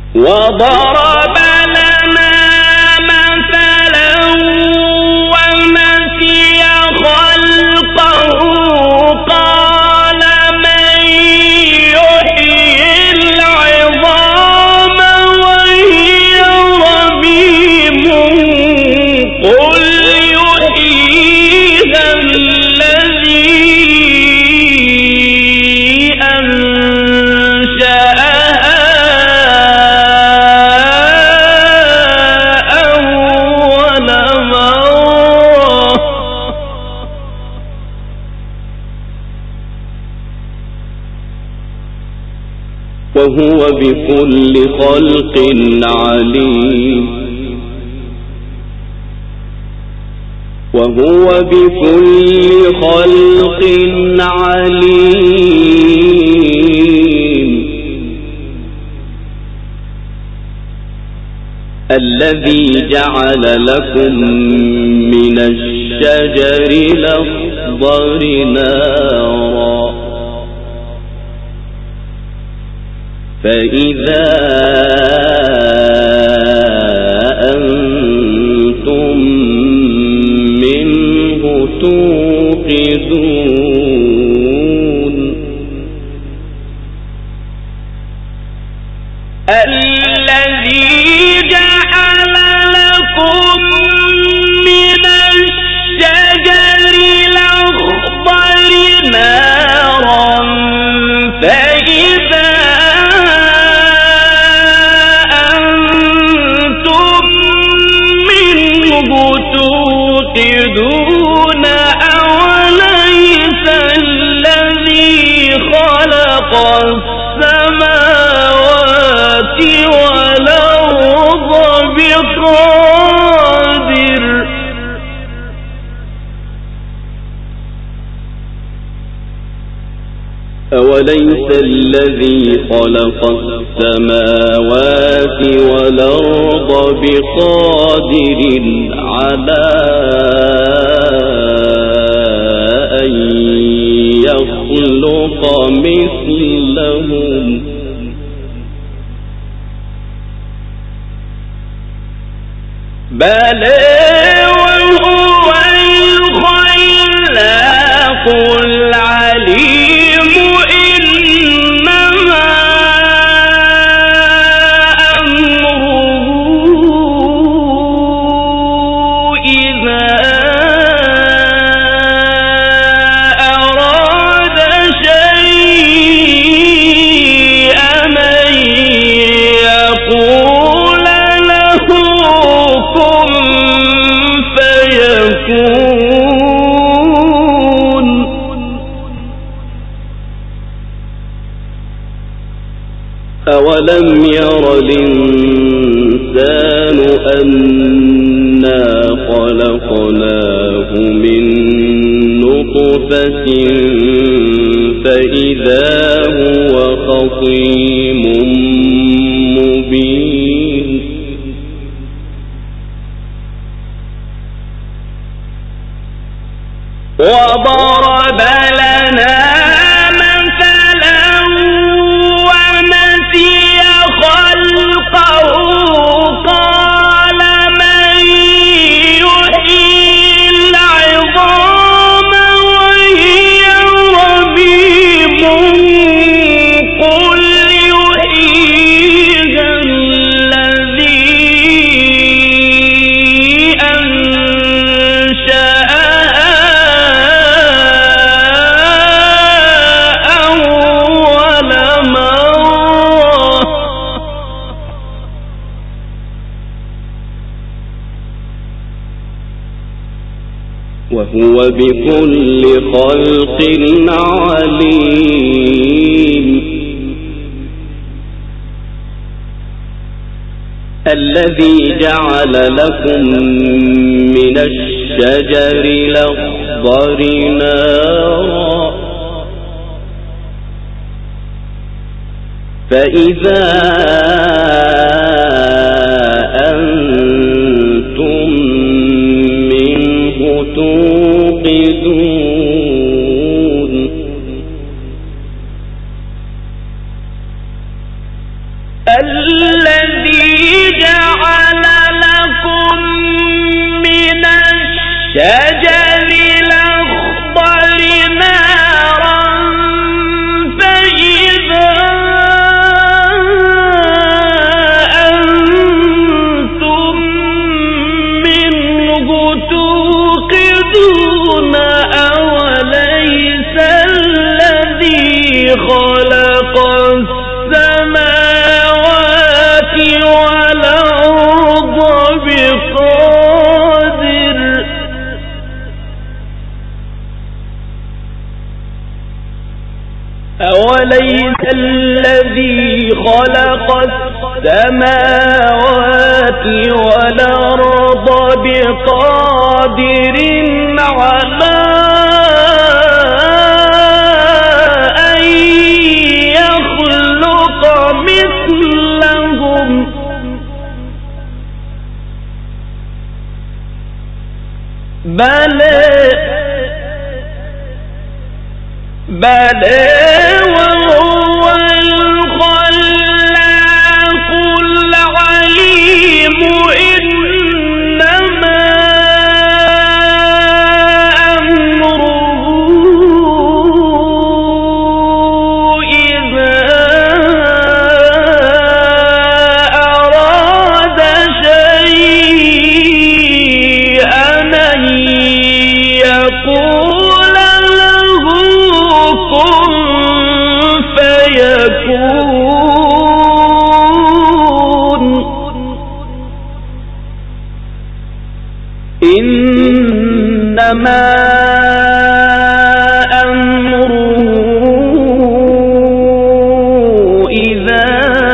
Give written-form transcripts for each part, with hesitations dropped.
وضرب لنا مثلا ونسي خلقه قال من يحيي العظام وهي رميم قل يحييها الذي وهو بكل خلق عليم وهو بكل خلق عليم الذي جعل لكم من الشجر الأخضر نارا فإذا أنتم منه توقدون الذي جعل لكم من الشجر الأخضر نارا فإذا توقدون أوليس الذي خلق السماوات والأرض بقادر أوليس الذي خلق السماوات والأرض بقادر على أن يخلق مثلهم بل وهو الخلاق العليم إنما أمره إذا أراد شيئا أن يقول له كن فيكون أولم ير الإنسان أنا خلقناه من نطفة فإذا هو خصيم مبين وضرب لنا مثلا ونسي خلقه قال من يحيي العظام وهي رميم قل يحييها الذي وهو بكل خلق عليم الذي جعل لكم من الشجر الأخضر نارا فإذا أنتم منه توقدون الذي الأخضر نارا فإذا أنتم منه توقدون أوليس الذي خلق السماوات والأرض بقادر أوليس الذي خلق السماوات والأرض بقادر على أن يخلق مثلهم بلى وهو الخلاق العليم إنما أمره إذا أراد شيئا أن يقول له كن فيكون إنما أمره إذا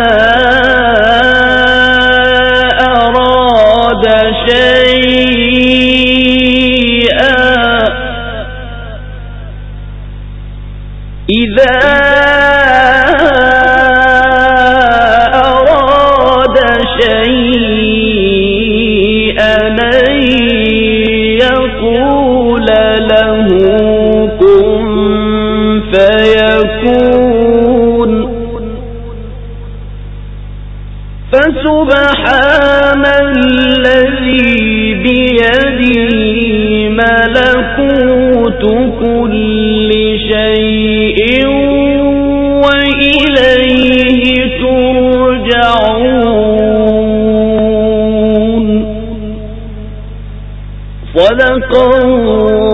أراد شيئا أن يقول له كن فيكون فسبحان الذي بيده ملكوت كل شيء وإليه ترجعون. صدق